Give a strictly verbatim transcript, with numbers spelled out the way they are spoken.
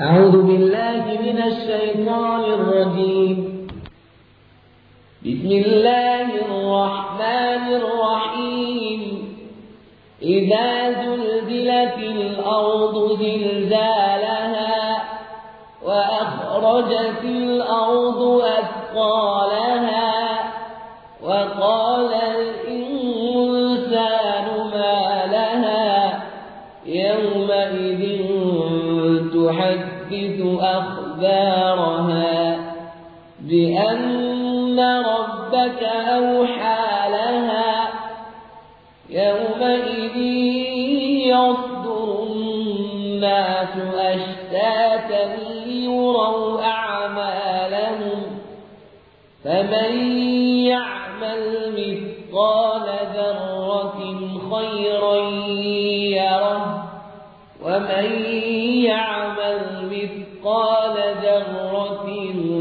أعوذ بالله من الشيطان الرجيم. بسم الله الرحمن الرحيم. إذا زلزلت الأرض زلزالها وأخرجت الأرض أثقالها وقال الإنسان ما لها يومئذ تحدث أخبارها بأن ربك أوحى لها يومئذ يصدر الناس أشتاتا ليروا أعمالهم فمن يعمل مثقال ذرة خيرا يره ومن يعمل مثقال ذرة